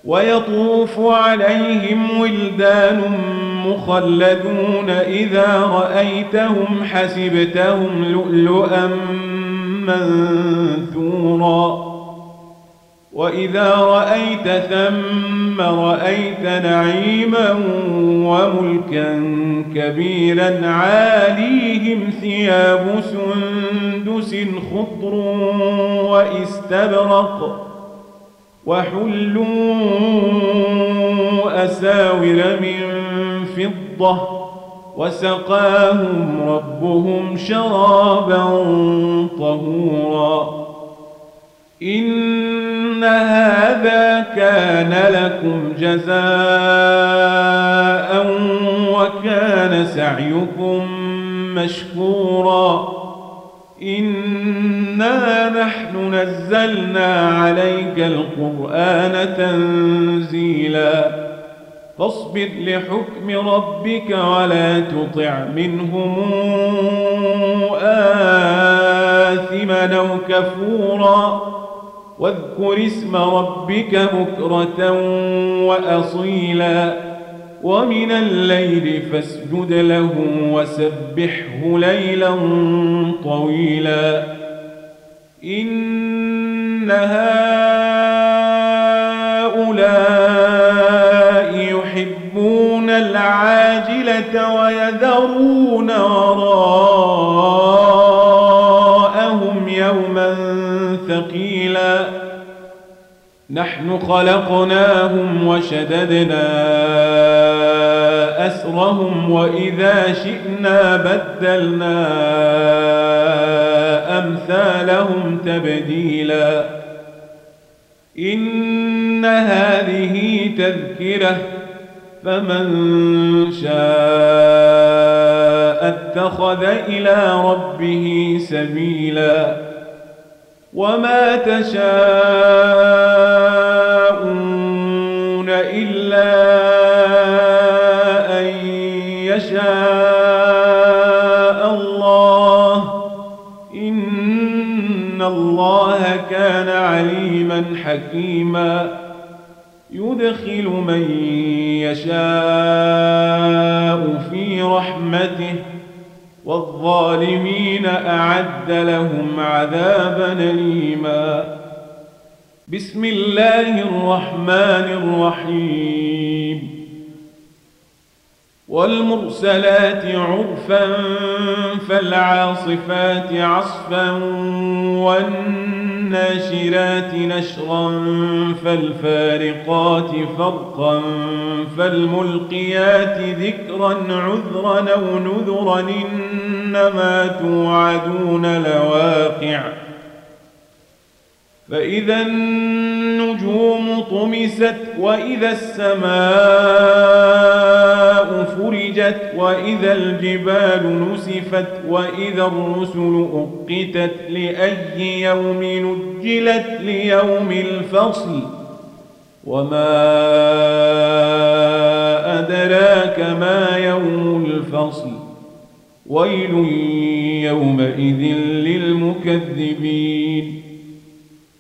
ويطوف عليهم ولدان مخلدون إذا رأيتهم حسبتهم لؤلؤا منثورا وإذا رأيت ثم رأيت نعيما وملكا كبيرا عاليهم ثياب سندس خضر واستبرق وحلوا أساور من فضة وسقاهم ربهم شرابا طهورا إن هذا كان لكم جزاء وكان سعيكم مشكورا إنا نحن نزلنا عليك القرآن تنزيلا فاصبر لحكم ربك ولا تطع منهم آثما أو كفورا واذكر اسم ربك بكرة وأصيلا ومن الليل فاسجد له وسبحه ليلا طويلا إن هؤلاء يحبون العاجلة ويذرون وراءهم يوما ثقيلا نحن خلقناهم وشددنا أسرهم وإذا شئنا بدلنا أمثالهم تبديلا إن هذه تذكرة فمن شاء اتخذ إلى ربه سبيلا وما تشاءون إلا أن يشاء الله إن الله كان عليما حكيما يدخل من يشاء في رحمته والظالمين أعد لهم عذابا أليما بسم الله الرحمن الرحيم والمرسلات عرفا فالعاصفات عصفا والناشرات نشرا فالفارقات فرقا فالملقيات ذكرا عذرا أو نذرا إنما توعدون لواقع فإذا النجوم طمست وإذا السماء فرجت وإذا الجبال نسفت وإذا الرسل أقتت لأي يوم نجلت ليوم الفصل وما أدراك ما يوم الفصل ويل يومئذ للمكذبين